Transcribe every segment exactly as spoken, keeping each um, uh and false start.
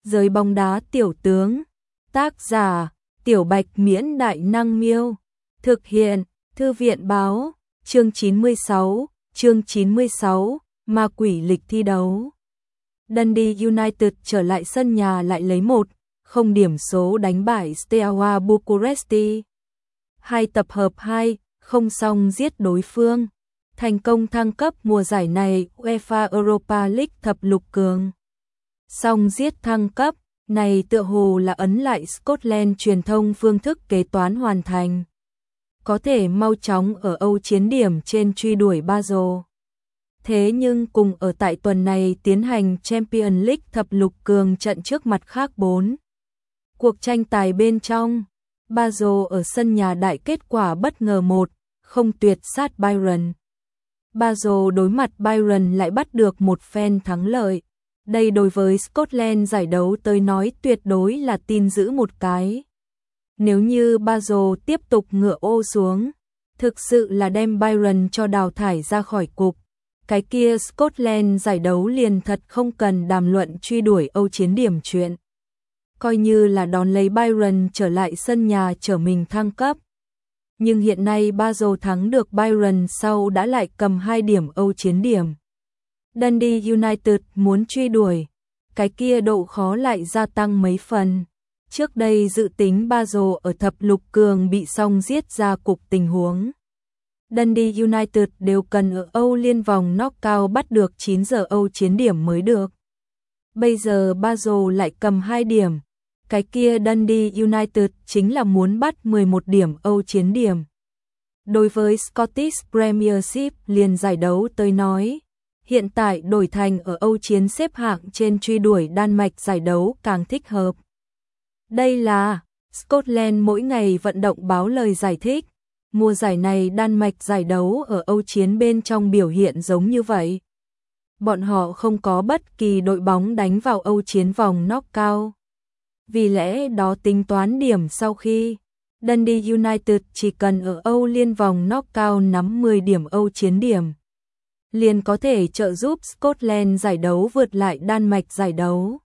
Giới bóng đá tiểu tướng. Tác giả: Tiểu Bạch Miễn Đại Năng Miêu. Thực hiện: Thư viện Báo. Chương chín mươi sáu. Chương chín mươi sáu. Ma quỷ lịch thi đấu. Dundee United trở lại sân nhà lại lấy một không điểm số đánh bại Steaua Bucuresti. Hai tập hợp hai không xong giết đối phương. Thành công thăng cấp mùa giải này UEFA Europa League thập lục cường. Song giết thăng cấp này tựa hồ là ấn lại Scotland truyền thông phương thức kế toán hoàn thành. Có thể mau chóng ở Âu chiến điểm trên truy đuổi Basel. Thế nhưng cùng ở tại tuần này tiến hành Champions League thập lục cường trận trước mặt khác bốn. Cuộc tranh tài bên trong, Basel ở sân nhà đại kết quả bất ngờ một không tuyệt sát Bayern. Basel đối mặt Bayern lại bắt được một phen thắng lợi. Đây đối với Scotland giải đấu tới nói tuyệt đối là tin giữ một cái. Nếu như Basel tiếp tục ngựa ô xuống, thực sự là đem Bayern cho đào thải ra khỏi cục. Cái kia Scotland giải đấu liền thật không cần đàm luận truy đuổi Âu chiến điểm chuyện. Coi như là đón lấy Bayern trở lại sân nhà trở mình thăng cấp. Nhưng hiện nay Basel thắng được Bayern sau đã lại cầm hai điểm Âu chiến điểm. Dundee United muốn truy đuổi, cái kia độ khó lại gia tăng mấy phần. Trước đây dự tính Basel ở thập lục cường bị song giết ra cục tình huống. Dundee United đều cần ở Âu Liên vòng knockout bắt được chín giờ Âu chiến điểm mới được. Bây giờ Basel lại cầm hai điểm. Cái kia Dundee United chính là muốn bắt mười một điểm Âu chiến điểm. Đối với Scottish Premiership liền giải đấu tới nói, hiện tại đổi thành ở Âu chiến xếp hạng trên truy đuổi Đan Mạch giải đấu càng thích hợp. Đây là Scotland mỗi ngày vận động báo lời giải thích. Mùa giải này Đan Mạch giải đấu ở Âu chiến bên trong biểu hiện giống như vậy. Bọn họ không có bất kỳ đội bóng đánh vào Âu chiến vòng knockout. Vì lẽ đó tính toán điểm sau khi Dundee United chỉ cần ở Âu Liên vòng knockout nắm mười điểm Âu chiến điểm, liền có thể trợ giúp Scotland giải đấu vượt lại Đan Mạch giải đấu.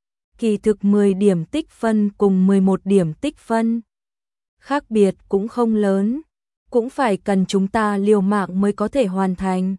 Kỳ thực mười điểm tích phân cùng mười một điểm tích phân. Khác biệt cũng không lớn, cũng phải cần chúng ta liều mạng mới có thể hoàn thành.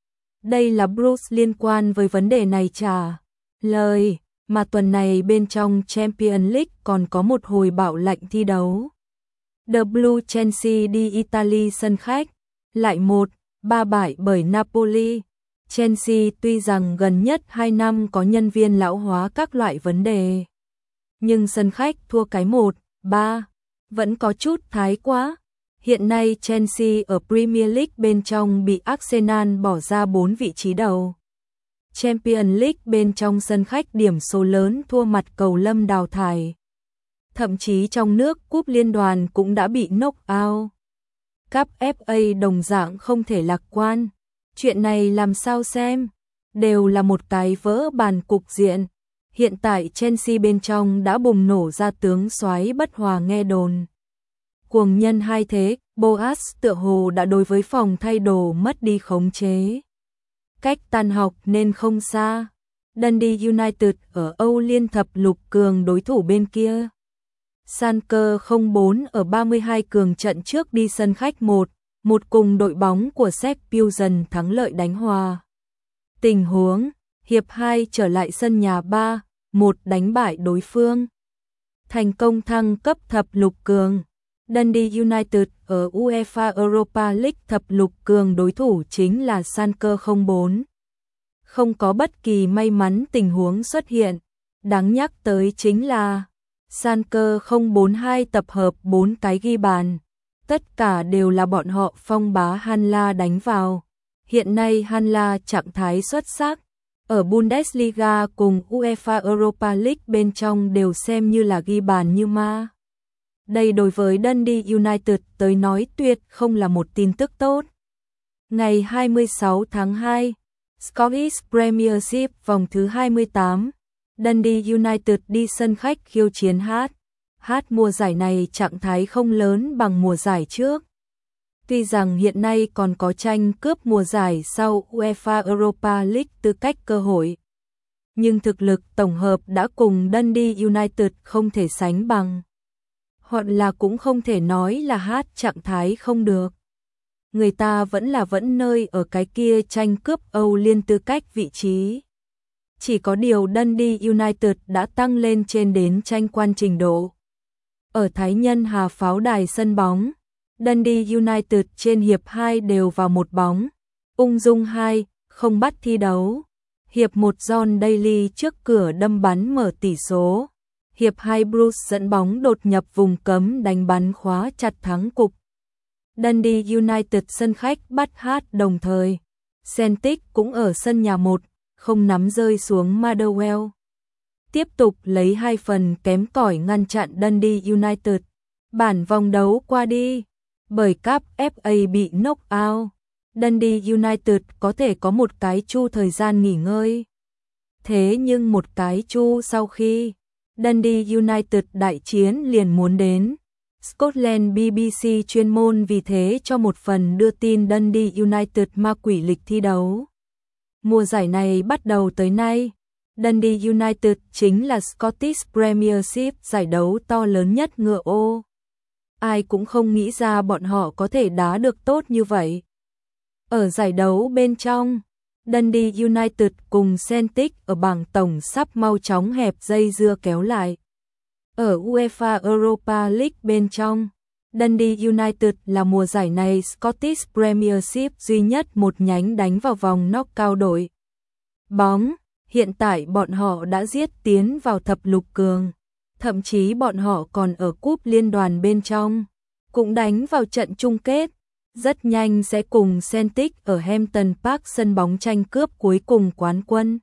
Đây là Bruce liên quan với vấn đề này trả lời, mà tuần này bên trong Champions League còn có một hồi bạo lệnh thi đấu. The Blue Chelsea đi Italy sân khách, lại một ba bại bởi Napoli. Chelsea tuy rằng gần nhất hai năm có nhân viên lão hóa các loại vấn đề, nhưng sân khách thua cái một ba vẫn có chút thái quá. Hiện nay Chelsea ở Premier League bên trong bị Arsenal bỏ ra bốn vị trí đầu. Champions League bên trong sân khách điểm số lớn thua mặt Cầu Lâm đào thải. Thậm chí trong nước cúp liên đoàn cũng đã bị knock out. Cúp ép a đồng dạng không thể lạc quan. Chuyện này làm sao xem, đều là một cái vỡ bàn cục diện. Hiện tại Chelsea bên trong đã bùng nổ ra tướng soái bất hòa nghe đồn. Cuồng nhân hai thế, Boas tựa hồ đã đối với phòng thay đồ mất đi khống chế. Cách tan học nên không xa. Dundee United ở Âu Liên thập lục cường đối thủ bên kia. Schalke không bốn ở ba mươi hai cường trận trước đi sân khách một một cùng đội bóng của Séc Pilsen thắng lợi đánh hòa. Tình huống, hiệp hai trở lại sân nhà ba một đánh bại đối phương. Thành công thăng cấp thập lục cường. Dundee United ở UEFA Europa League thập lục cường đối thủ chính là Schalke không bốn. Không có bất kỳ may mắn tình huống xuất hiện. Đáng nhắc tới chính là Schalke không bốn hai tập hợp bốn cái ghi bàn. Tất cả đều là bọn họ phong bá Hanla đánh vào. Hiện nay Hanla trạng thái xuất sắc. Ở Bundesliga cùng UEFA Europa League bên trong đều xem như là ghi bàn như ma. Đây đối với Dundee United tới nói tuyệt không là một tin tức tốt. Ngày hai mươi sáu tháng hai, Scottish Premiership vòng thứ hai mươi tám, Dundee United đi sân khách khiêu chiến H. H mùa giải này trạng thái không lớn bằng mùa giải trước. Tuy rằng hiện nay còn có tranh cướp mùa giải sau UEFA Europa League tư cách cơ hội. nhưng thực lực tổng hợp đã cùng Dundee United không thể sánh bằng. Hoặc là cũng không thể nói là hát trạng thái không được. Người ta vẫn là vẫn nơi ở cái kia tranh cướp Âu Liên tư cách vị trí. Chỉ có điều Dundee United đã tăng lên trên đến tranh quan trình độ. Ở Thái Nhân Hà Pháo Đài sân bóng, Dundee United trên hiệp hai đều vào một bóng, ung dung hai, không bắt thi đấu. Hiệp một John Daly trước cửa đâm bắn mở tỷ số. Hiệp hai Bruce dẫn bóng đột nhập vùng cấm đánh bắn khóa chặt thắng cục. Dundee United sân khách bắt hát đồng thời. Celtic cũng ở sân nhà một, không nắm rơi xuống Motherwell. Tiếp tục lấy hai phần kém cỏi ngăn chặn Dundee United. Bản vòng đấu qua đi, bởi cúp ép a bị knock out, Dundee United có thể có một cái chu thời gian nghỉ ngơi. Thế nhưng một cái chu sau khi Dundee United đại chiến liền muốn đến. Scotland bê bê xê chuyên môn vì thế cho một phần đưa tin Dundee United ma quỷ lịch thi đấu. Mùa giải này bắt đầu tới nay, Dundee United chính là Scottish Premiership, giải đấu to lớn nhất ngựa ô. Ai cũng không nghĩ ra bọn họ có thể đá được tốt như vậy. Ở giải đấu bên trong, Dundee United cùng Celtic ở bảng tổng sắp mau chóng hẹp dây dưa kéo lại. Ở UEFA Europa League bên trong, Dundee United là mùa giải này Scottish Premiership duy nhất một nhánh đánh vào vòng knock-out đội bóng. Hiện tại bọn họ đã giết tiến vào thập lục cường, thậm chí bọn họ còn ở cúp liên đoàn bên trong, cũng đánh vào trận chung kết. Rất nhanh sẽ cùng Celtic ở Hampton Park sân bóng tranh cướp cuối cùng quán quân.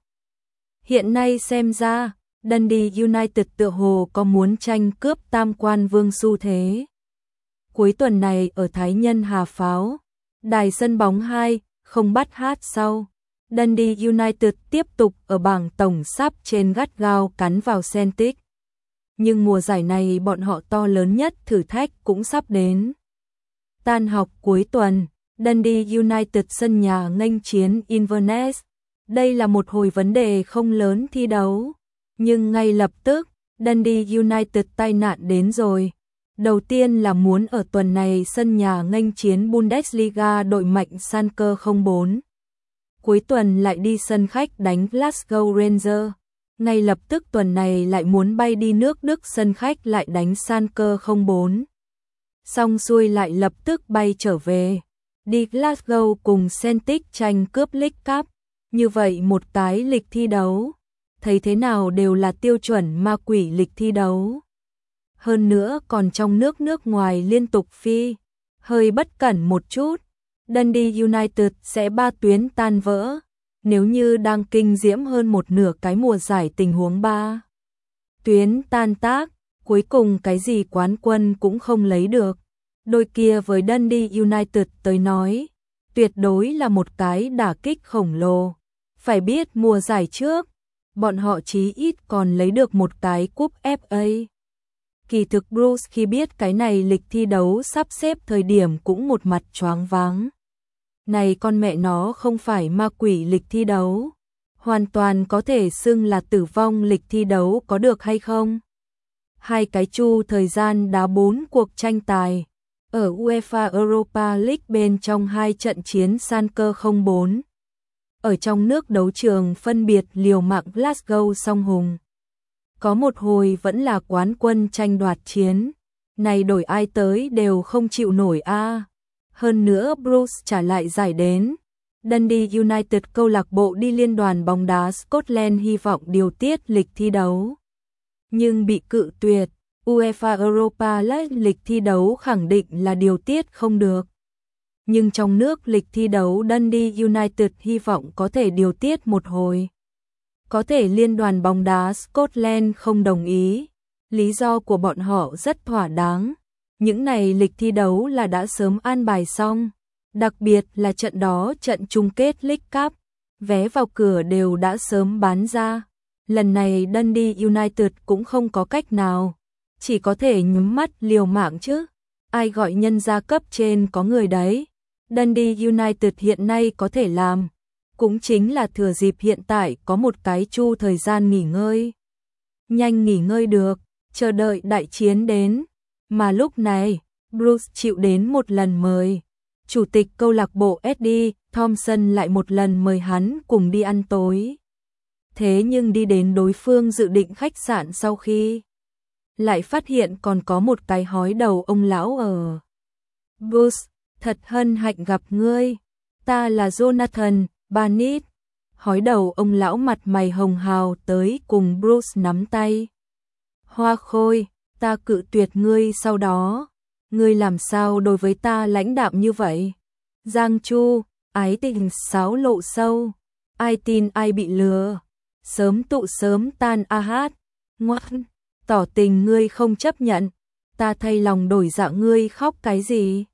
Hiện nay xem ra, Dundee United tựa hồ có muốn tranh cướp tam quan vương xu thế. Cuối tuần này ở Thái Nhân Hà Pháo, đài sân bóng hai, không bắt hát sau. Dundee United tiếp tục ở bảng tổng sắp trên gắt gao cắn vào Celtic. Nhưng mùa giải này bọn họ to lớn nhất thử thách cũng sắp đến. Tan học cuối tuần, Dundee United sân nhà nghênh chiến Inverness. Đây là một hồi vấn đề không lớn thi đấu. Nhưng ngay lập tức, Dundee United tai nạn đến rồi. Đầu tiên là muốn ở tuần này sân nhà nghênh chiến Bundesliga đội mạnh Schalke không bốn. Cuối tuần lại đi sân khách đánh Glasgow Rangers. Ngay lập tức tuần này lại muốn bay đi nước Đức sân khách lại đánh Schalke không bốn. Xong xuôi lại lập tức bay trở về. Đi Glasgow cùng Celtic tranh cướp League Cup. Như vậy một cái lịch thi đấu. Thấy thế nào đều là tiêu chuẩn ma quỷ lịch thi đấu. Hơn nữa còn trong nước nước ngoài liên tục phi. Hơi bất cẩn một chút, Dundee United sẽ ba tuyến tan vỡ. Nếu như đang kinh diễm hơn một nửa cái mùa giải tình huống ba tuyến tan tác, cuối cùng cái gì quán quân cũng không lấy được. Đôi kia với Dundee United tới nói, tuyệt đối là một cái đả kích khổng lồ. Phải biết mùa giải trước, bọn họ chí ít còn lấy được một cái cúp ép a. Kỳ thực Bruce khi biết cái này lịch thi đấu sắp xếp thời điểm cũng một mặt choáng váng. Này con mẹ nó không phải ma quỷ lịch thi đấu, hoàn toàn có thể xưng là tử vong lịch thi đấu có được hay không? Hai cái chu thời gian đá bốn cuộc tranh tài, ở UEFA Europa League bên trong hai trận chiến Schalke không bốn. Ở trong nước đấu trường phân biệt liều mạng Glasgow song hùng. Có một hồi vẫn là quán quân tranh đoạt chiến, này đổi ai tới đều không chịu nổi a. Hơn nữa Bruce trả lại giải đến. Dundee United câu lạc bộ đi liên đoàn bóng đá Scotland hy vọng điều tiết lịch thi đấu. Nhưng bị cự tuyệt, UEFA Europa League lịch thi đấu khẳng định là điều tiết không được. Nhưng trong nước lịch thi đấu Dundee United hy vọng có thể điều tiết một hồi. Có thể liên đoàn bóng đá Scotland không đồng ý. Lý do của bọn họ rất thỏa đáng. Những này lịch thi đấu là đã sớm an bài xong. Đặc biệt là trận đó trận chung kết League Cup. Vé vào cửa đều đã sớm bán ra. Lần này Dundee United cũng không có cách nào. Chỉ có thể nhắm mắt liều mạng chứ. Ai gọi nhân gia cấp trên có người đấy. Dundee United hiện nay có thể làm. cũng chính là thừa dịp hiện tại có một cái chu thời gian nghỉ ngơi. Nhanh nghỉ ngơi được, chờ đợi đại chiến đến. Mà lúc này, Bruce chịu đến một lần mời. Chủ tịch câu lạc bộ Eddie Thompson lại một lần mời hắn cùng đi ăn tối. Thế nhưng đi đến đối phương dự định khách sạn sau khi lại phát hiện còn có một cái hói đầu ông lão ở. Bruce, thật hân hạnh gặp ngươi. Ta là Jonathan Barnett. Hói đầu ông lão mặt mày hồng hào tới cùng Bruce nắm tay. Hoa khôi, ta cự tuyệt ngươi sau đó. Ngươi làm sao đối với ta lãnh đạm như vậy? Giang Chu, ái tình xáo lộ sâu. Ai tin ai bị lừa. Sớm tụ sớm tan a hát. Ngoan, tỏ tình ngươi không chấp nhận. Ta thay lòng đổi dạ ngươi khóc cái gì?